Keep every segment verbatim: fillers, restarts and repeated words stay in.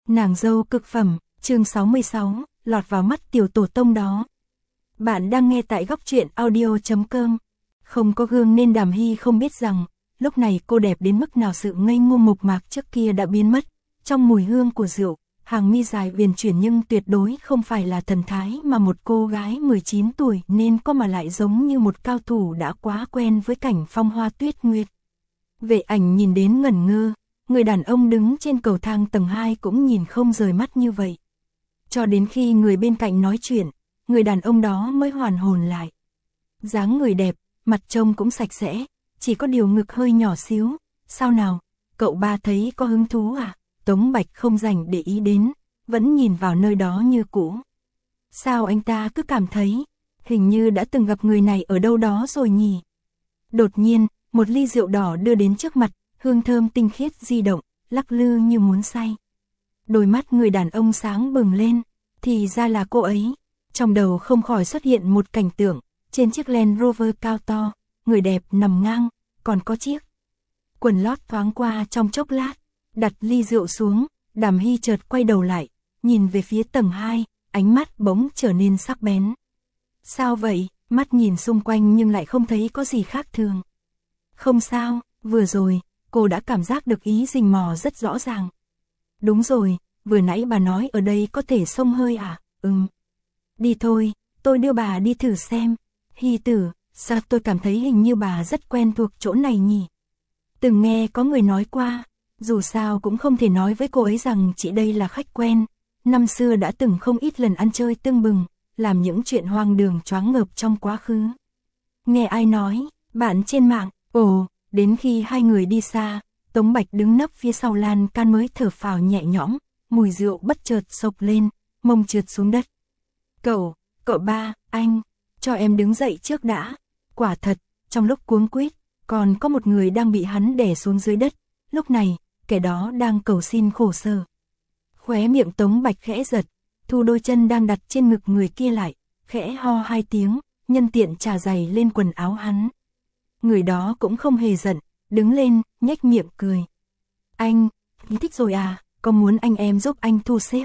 Nàng dâu cực phẩm, chương sáu mươi sáu, lọt vào mắt tiểu tổ tông đó. Bạn đang nghe tại góc truyện audio chấm com. Không có gương nên Đàm Hy không biết rằng, lúc này cô đẹp đến mức nào, sự ngây ngô mộc mạc trước kia đã biến mất. Trong mùi hương của rượu, hàng mi dài viền chuyển nhưng tuyệt đối không phải là thần thái mà một cô gái mười chín tuổi nên có, mà lại giống như một cao thủ đã quá quen với cảnh phong hoa tuyết nguyệt. Vệ Ảnh nhìn đến ngẩn ngơ, người đàn ông đứng trên cầu thang tầng hai cũng nhìn không rời mắt như vậy. Cho đến khi người bên cạnh nói chuyện, người đàn ông đó mới hoàn hồn lại. Dáng người đẹp, mặt trông cũng sạch sẽ, chỉ có điều ngực hơi nhỏ xíu. Sao nào, cậu ba thấy có hứng thú à? Tống Bạch không dành để ý đến, vẫn nhìn vào nơi đó như cũ. Sao anh ta cứ cảm thấy, hình như đã từng gặp người này ở đâu đó rồi nhỉ? Đột nhiên, một ly rượu đỏ đưa đến trước mặt, hương thơm tinh khiết di động, lắc lư như muốn say. Đôi mắt người đàn ông sáng bừng lên, thì ra là cô ấy. Trong đầu không khỏi xuất hiện một cảnh tượng, trên chiếc Land Rover cao to, người đẹp nằm ngang, còn có chiếc quần lót thoáng qua trong chốc lát. Đặt ly rượu xuống, Đàm Hy chợt quay đầu lại, nhìn về phía tầng hai, ánh mắt bỗng trở nên sắc bén. Sao vậy? Mắt nhìn xung quanh nhưng lại không thấy có gì khác thường. Không sao, vừa rồi, cô đã cảm giác được ý rình mò rất rõ ràng. Đúng rồi, vừa nãy bà nói ở đây có thể xông hơi à? Ừm. Đi thôi, tôi đưa bà đi thử xem. Hy tử, sao tôi cảm thấy hình như bà rất quen thuộc chỗ này nhỉ? Từng nghe có người nói qua, dù sao cũng không thể nói với cô ấy rằng chị đây là khách quen. Năm xưa đã từng không ít lần ăn chơi tưng bừng, làm những chuyện hoang đường choáng ngợp trong quá khứ. Nghe ai nói, bạn trên mạng, ồ, đến khi hai người đi xa, Tống Bạch đứng nấp phía sau lan can mới thở phào nhẹ nhõm, mùi rượu bất chợt sộc lên, mông trượt xuống đất. Cậu, cậu ba, anh, cho em đứng dậy trước đã. Quả thật, trong lúc cuống quýt, còn có một người đang bị hắn đè xuống dưới đất. Lúc này, kẻ đó đang cầu xin khổ sở. Khóe miệng Tống Bạch khẽ giật, thu đôi chân đang đặt trên ngực người kia lại, khẽ ho hai tiếng, nhân tiện chà giày lên quần áo hắn. Người đó cũng không hề giận, đứng lên, nhếch miệng cười. Anh, thích rồi à, có muốn anh em giúp anh thu xếp?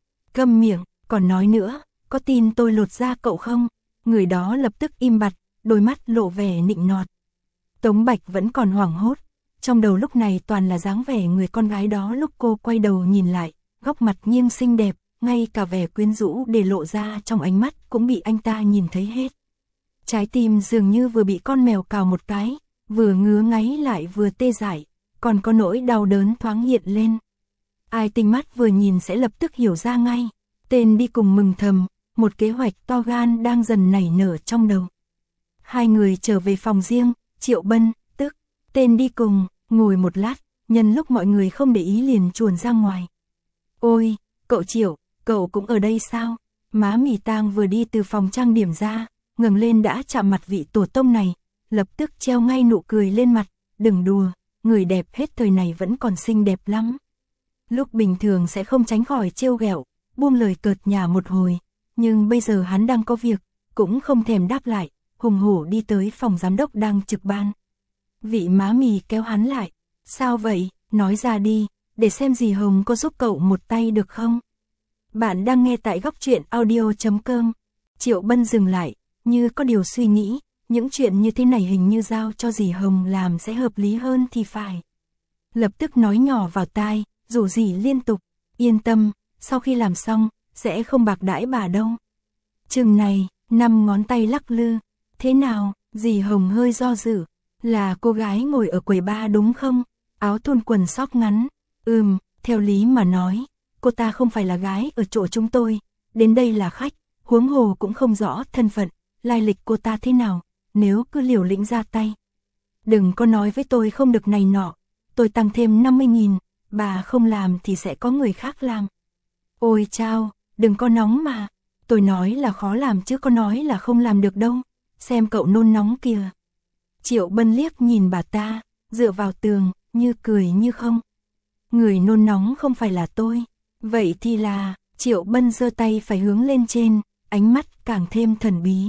Câm miệng, còn nói nữa, có tin tôi lột da cậu không? Người đó lập tức im bặt, đôi mắt lộ vẻ nịnh nọt. Tống Bạch vẫn còn hoảng hốt, trong đầu lúc này toàn là dáng vẻ người con gái đó lúc cô quay đầu nhìn lại, góc mặt nghiêng xinh đẹp, ngay cả vẻ quyến rũ để lộ ra trong ánh mắt cũng bị anh ta nhìn thấy hết. Trái tim dường như vừa bị con mèo cào một cái, vừa ngứa ngáy lại vừa tê dại, còn có nỗi đau đớn thoáng hiện lên. Ai tinh mắt vừa nhìn sẽ lập tức hiểu ra ngay, tên đi cùng mừng thầm, một kế hoạch to gan đang dần nảy nở trong đầu. Hai người trở về phòng riêng, Triệu Bân, tức tên đi cùng, ngồi một lát, nhân lúc mọi người không để ý liền chuồn ra ngoài. Ôi, cậu Triệu, cậu cũng ở đây sao? Má Mì Tang vừa đi từ phòng trang điểm ra, ngẩng lên đã chạm mặt vị tổ tông này, lập tức treo ngay nụ cười lên mặt. Đừng đùa, người đẹp hết thời này vẫn còn xinh đẹp lắm. Lúc bình thường sẽ không tránh khỏi trêu ghẹo, buông lời cợt nhả một hồi, nhưng bây giờ hắn đang có việc, cũng không thèm đáp lại, hùng hổ đi tới phòng giám đốc đang trực ban. Vị má Mì kéo hắn lại. Sao vậy, nói ra đi, để xem dì Hồng có giúp cậu một tay được không? Bạn đang nghe tại góc truyện audio chấm com. Triệu Bân dừng lại, như có điều suy nghĩ, những chuyện như thế này hình như giao cho dì Hồng làm sẽ hợp lý hơn thì phải. Lập tức nói nhỏ vào tai, rủ dì liên tục, yên tâm, sau khi làm xong, sẽ không bạc đãi bà đâu. Chừng này, năm ngón tay lắc lư, thế nào, dì Hồng hơi do dự, là cô gái ngồi ở quầy ba đúng không? Áo thun quần sóc ngắn, ừm, theo lý mà nói, cô ta không phải là gái ở chỗ chúng tôi, đến đây là khách, huống hồ cũng không rõ thân phận, lai lịch cô ta thế nào, nếu cứ liều lĩnh ra tay. Đừng có nói với tôi không được này nọ, tôi tăng thêm năm mươi nghìn, bà không làm thì sẽ có người khác làm. Ôi chao, đừng có nóng mà, tôi nói là khó làm chứ có nói là không làm được đâu, xem cậu nôn nóng kìa. Triệu Bân liếc nhìn bà ta, dựa vào tường, như cười như không. Người nôn nóng không phải là tôi, vậy thì là, Triệu Bân giơ tay phải hướng lên trên, ánh mắt càng thêm thần bí.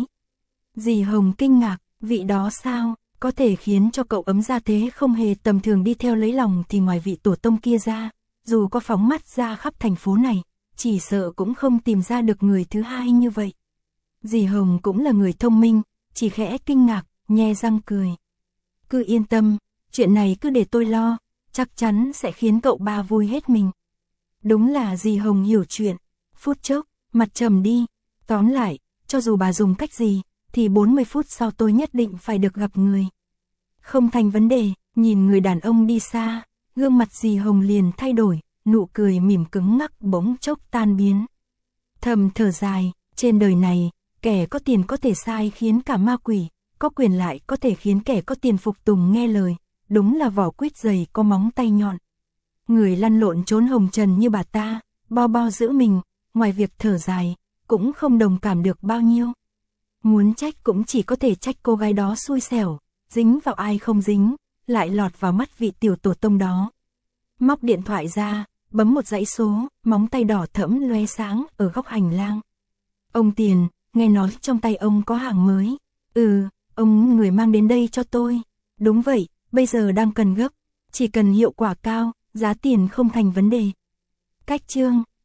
Dì Hồng kinh ngạc, vị đó sao, có thể khiến cho cậu ấm ra thế không hề tầm thường đi theo lấy lòng thì ngoài vị tổ tông kia ra, dù có phóng mắt ra khắp thành phố này, chỉ sợ cũng không tìm ra được người thứ hai như vậy. Dì Hồng cũng là người thông minh, chỉ khẽ kinh ngạc, nhe răng cười. Cứ yên tâm, chuyện này cứ để tôi lo, chắc chắn sẽ khiến cậu ba vui hết mình. Đúng là dì Hồng hiểu chuyện, phút chốc, mặt trầm đi, tóm lại, cho dù bà dùng cách gì, thì bốn mươi phút sau tôi nhất định phải được gặp người. Không thành vấn đề, nhìn người đàn ông đi xa, gương mặt dì Hồng liền thay đổi, nụ cười mỉm cứng ngắc bỗng chốc tan biến. Thầm thở dài, trên đời này, kẻ có tiền có thể sai khiến cả ma quỷ, có quyền lại có thể khiến kẻ có tiền phục tùng nghe lời, đúng là vỏ quýt dày có móng tay nhọn. Người lăn lộn trốn hồng trần như bà ta, bao bao giữ mình, ngoài việc thở dài, cũng không đồng cảm được bao nhiêu. Muốn trách cũng chỉ có thể trách cô gái đó xui xẻo, dính vào ai không dính, lại lọt vào mắt vị tiểu tổ tông đó. Móc điện thoại ra, bấm một dãy số, móng tay đỏ thẫm loe sáng ở góc hành lang. Ông Tiền, nghe nói trong tay ông có hàng mới. Ừ, ông người mang đến đây cho tôi. Đúng vậy, bây giờ đang cần gấp, chỉ cần hiệu quả cao, giá tiền không thành vấn đề. Cách chương